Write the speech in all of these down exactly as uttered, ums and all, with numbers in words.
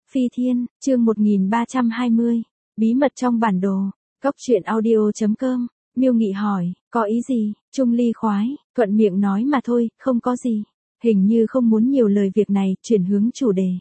Phi Thiên, chương một nghìn ba trăm hai mươi, bí mật trong bản đồ, cốc truyện audio chấm com, Miêu Nghị hỏi, có ý gì, Trung Ly khoái, thuận miệng nói mà thôi, không có gì, hình như không muốn nhiều lời việc này, chuyển hướng chủ đề.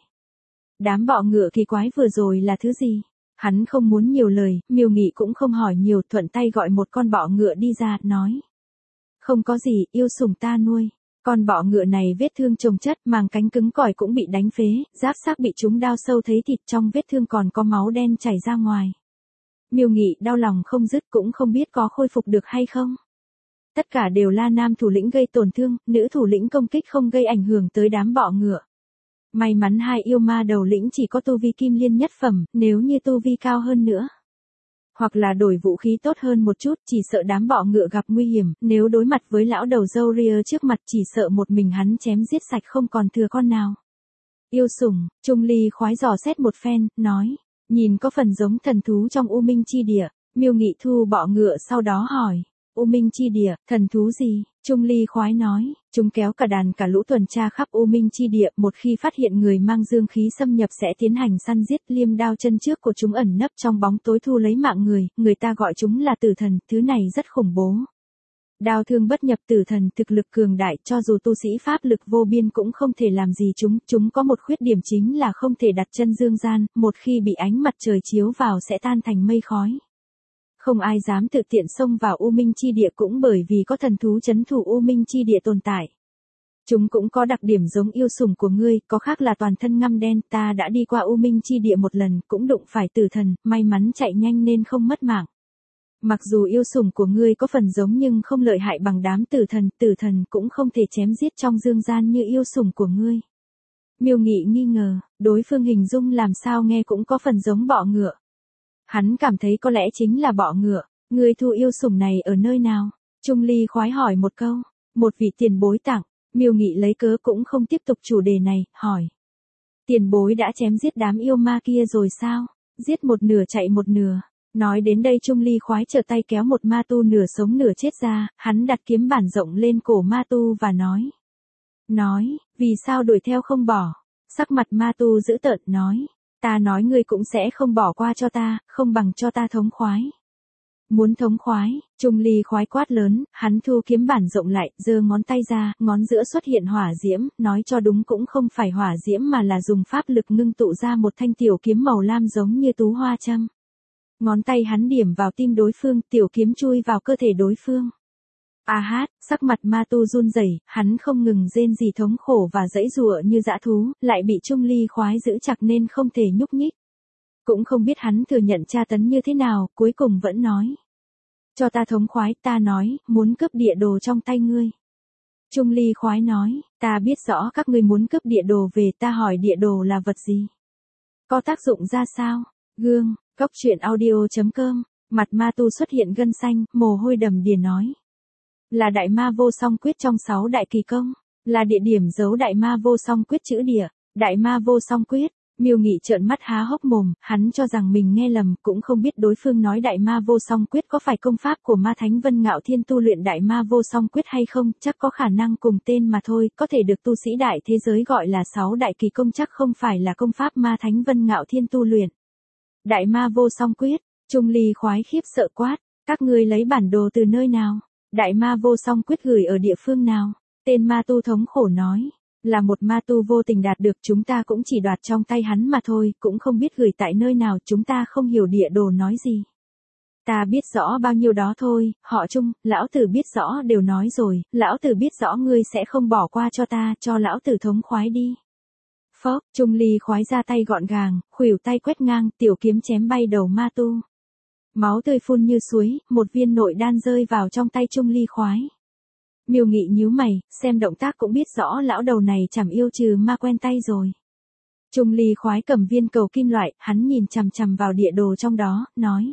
Đám bọ ngựa kỳ quái vừa rồi là thứ gì? Hắn không muốn nhiều lời, Miêu Nghị cũng không hỏi nhiều, thuận tay gọi một con bọ ngựa đi ra, nói. Không có gì, yêu sủng ta nuôi. Con bọ ngựa này vết thương chồng chất, màng cánh cứng cỏi cũng bị đánh phế, giáp xác bị trúng đao sâu thấy thịt, trong vết thương còn có máu đen chảy ra ngoài. Miêu Nghị đau lòng không dứt, cũng không biết có khôi phục được hay không. Tất cả đều là nam thủ lĩnh gây tổn thương, nữ thủ lĩnh công kích không gây ảnh hưởng tới đám bọ ngựa. May mắn hai yêu ma đầu lĩnh chỉ có tu vi kim liên nhất phẩm, nếu như tu vi cao hơn nữa. Hoặc là đổi vũ khí tốt hơn một chút, chỉ sợ đám bọ ngựa gặp nguy hiểm, nếu đối mặt với lão đầu râu ria trước mặt chỉ sợ một mình hắn chém giết sạch không còn thừa con nào. Yêu sủng, Trung Ly khoái dò xét một phen, nói, nhìn có phần giống thần thú trong U Minh Chi Địa. Miêu Nghị thu bọ ngựa sau đó hỏi, U Minh Chi Địa, thần thú gì? Trung Ly khoái nói, chúng kéo cả đàn cả lũ tuần tra khắp U Minh Chi Địa, một khi phát hiện người mang dương khí xâm nhập sẽ tiến hành săn giết, liêm đao chân trước của chúng ẩn nấp trong bóng tối thu lấy mạng người, người ta gọi chúng là tử thần, thứ này rất khủng bố. Đao thương bất nhập, tử thần thực lực cường đại, cho dù tu sĩ pháp lực vô biên cũng không thể làm gì chúng, chúng có một khuyết điểm chính là không thể đặt chân dương gian, một khi bị ánh mặt trời chiếu vào sẽ tan thành mây khói. Không ai dám tự tiện xông vào U Minh Chi Địa cũng bởi vì có thần thú trấn thủ U Minh Chi Địa tồn tại. Chúng cũng có đặc điểm giống yêu sủng của ngươi, có khác là toàn thân ngăm đen, ta đã đi qua U Minh Chi Địa một lần, cũng đụng phải tử thần, may mắn chạy nhanh nên không mất mạng. Mặc dù yêu sủng của ngươi có phần giống nhưng không lợi hại bằng đám tử thần, tử thần cũng không thể chém giết trong dương gian như yêu sủng của ngươi. Miêu Nghị nghi ngờ, đối phương hình dung làm sao nghe cũng có phần giống bọ ngựa. Hắn cảm thấy có lẽ chính là bọ ngựa, ngươi thu yêu sủng này ở nơi nào? Trung Ly khoái hỏi một câu, một vị tiền bối tặng, Miêu Nghị lấy cớ cũng không tiếp tục chủ đề này, hỏi. Tiền bối đã chém giết đám yêu ma kia rồi sao? Giết một nửa chạy một nửa. Nói đến đây Trung Ly khoái trở tay kéo một ma tu nửa sống nửa chết ra, hắn đặt kiếm bản rộng lên cổ ma tu và nói. Nói, vì sao đuổi theo không bỏ? Sắc mặt ma tu dữ tợn nói. Ta nói ngươi cũng sẽ không bỏ qua cho ta, không bằng cho ta thống khoái. Muốn thống khoái, Trung Ly khoái quát lớn, hắn thu kiếm bản rộng lại, giơ ngón tay ra, ngón giữa xuất hiện hỏa diễm, nói cho đúng cũng không phải hỏa diễm mà là dùng pháp lực ngưng tụ ra một thanh tiểu kiếm màu lam giống như tú hoa châm. Ngón tay hắn điểm vào tim đối phương, tiểu kiếm chui vào cơ thể đối phương. A hát, sắc mặt ma tu run rẩy, hắn không ngừng rên rỉ thống khổ và giãy giụa như dã thú, lại bị Trung Ly khoái giữ chặt nên không thể nhúc nhích. Cũng không biết hắn thừa nhận tra tấn như thế nào, cuối cùng vẫn nói. Cho ta thống khoái, ta nói, muốn cướp địa đồ trong tay ngươi. Trung Ly khoái nói, ta biết rõ các ngươi muốn cướp địa đồ về, ta hỏi địa đồ là vật gì? Có tác dụng ra sao? Gương, cốc truyện audio chấm com, mặt ma tu xuất hiện gân xanh, mồ hôi đầm đìa nói. Là đại ma vô song quyết trong sáu đại kỳ công, là địa điểm giấu đại ma vô song quyết chữ địa, đại ma vô song quyết. Miêu Nghị trợn mắt há hốc mồm, hắn cho rằng mình nghe lầm, cũng không biết đối phương nói đại ma vô song quyết có phải công pháp của ma thánh Vân Ngạo Thiên tu luyện đại ma vô song quyết hay không, chắc có khả năng cùng tên mà thôi, có thể được tu sĩ đại thế giới gọi là sáu đại kỳ công chắc không phải là công pháp ma thánh Vân Ngạo Thiên tu luyện. Đại ma vô song quyết, Trung Ly khoái khiếp sợ quát, các ngươi lấy bản đồ từ nơi nào? Đại ma vô song quyết gửi ở địa phương nào? Tên ma tu thống khổ nói, là một ma tu vô tình đạt được, chúng ta cũng chỉ đoạt trong tay hắn mà thôi, cũng không biết gửi tại nơi nào, chúng ta không hiểu địa đồ nói gì. Ta biết rõ bao nhiêu đó thôi, họ Trung, lão tử biết rõ đều nói rồi, lão tử biết rõ ngươi sẽ không bỏ qua cho ta, cho lão tử thống khoái đi. Phốc, Trung Ly khoái ra tay gọn gàng, khuỷu tay quét ngang, tiểu kiếm chém bay đầu ma tu. Máu tươi phun như suối, một viên nội đan rơi vào trong tay Trung Ly khoái. Miêu Nghị nhíu mày, xem động tác cũng biết rõ lão đầu này chẳng yêu trừ ma quen tay rồi. Trung Ly khoái cầm viên cầu kim loại, hắn nhìn chằm chằm vào địa đồ trong đó, nói.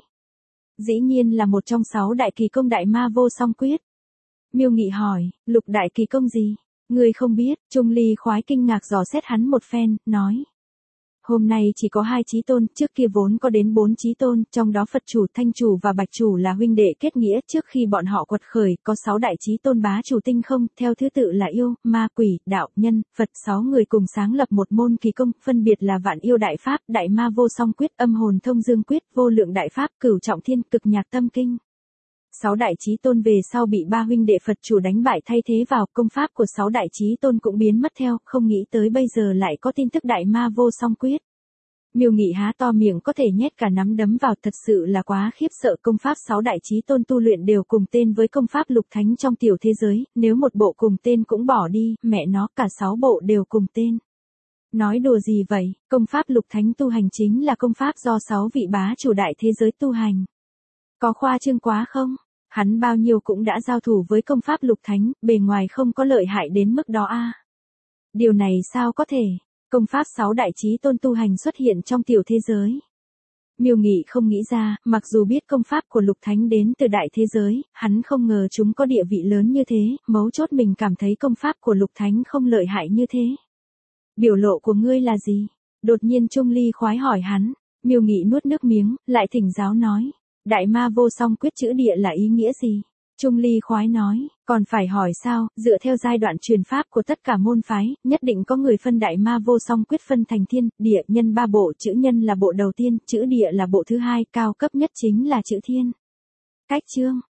Dĩ nhiên là một trong sáu đại kỳ công đại ma vô song quyết. Miêu Nghị hỏi, lục đại kỳ công gì? Ngươi không biết, Trung Ly khoái kinh ngạc dò xét hắn một phen, nói. Hôm nay chỉ có hai chí tôn, trước kia vốn có đến bốn chí tôn, trong đó Phật chủ, Thanh chủ và Bạch chủ là huynh đệ kết nghĩa, trước khi bọn họ quật khởi, có sáu đại chí tôn bá chủ tinh không, theo thứ tự là yêu, ma, quỷ, đạo, nhân, Phật, sáu người cùng sáng lập một môn kỳ công, phân biệt là Vạn Yêu Đại Pháp, Đại Ma Vô Song Quyết, Âm Hồn Thông Dương Quyết, Vô Lượng Đại Pháp, Cửu Trọng Thiên, Cực Nhạc Tâm Kinh. Sáu đại chí tôn về sau bị ba huynh đệ Phật chủ đánh bại thay thế vào, công pháp của sáu đại chí tôn cũng biến mất theo, không nghĩ tới bây giờ lại có tin tức Đại Ma Vô Song Quyết. Miêu Nghị há to miệng có thể nhét cả nắm đấm vào, thật sự là quá khiếp sợ, công pháp sáu đại chí tôn tu luyện đều cùng tên với công pháp lục thánh trong tiểu thế giới, nếu một bộ cùng tên cũng bỏ đi, mẹ nó cả sáu bộ đều cùng tên. Nói đùa gì vậy, công pháp lục thánh tu hành chính là công pháp do sáu vị bá chủ đại thế giới tu hành. Có khoa trương quá không? Hắn bao nhiêu cũng đã giao thủ với công pháp lục thánh, bề ngoài không có lợi hại đến mức đó a. Điều này sao có thể? Công pháp sáu đại chí tôn tu hành xuất hiện trong tiểu thế giới. Miêu Nghị không nghĩ ra, mặc dù biết công pháp của lục thánh đến từ đại thế giới, hắn không ngờ chúng có địa vị lớn như thế, mấu chốt mình cảm thấy công pháp của lục thánh không lợi hại như thế. Biểu lộ của ngươi là gì? Đột nhiên Trung Ly khoái hỏi hắn, Miêu Nghị nuốt nước miếng, lại thỉnh giáo nói. Đại Ma Vô Song Quyết chữ địa là ý nghĩa gì? Trung Ly khoái nói, còn phải hỏi sao, dựa theo giai đoạn truyền pháp của tất cả môn phái, nhất định có người phân Đại Ma Vô Song Quyết phân thành thiên, địa, nhân ba bộ, chữ nhân là bộ đầu tiên, chữ địa là bộ thứ hai, cao cấp nhất chính là chữ thiên. Cách chương,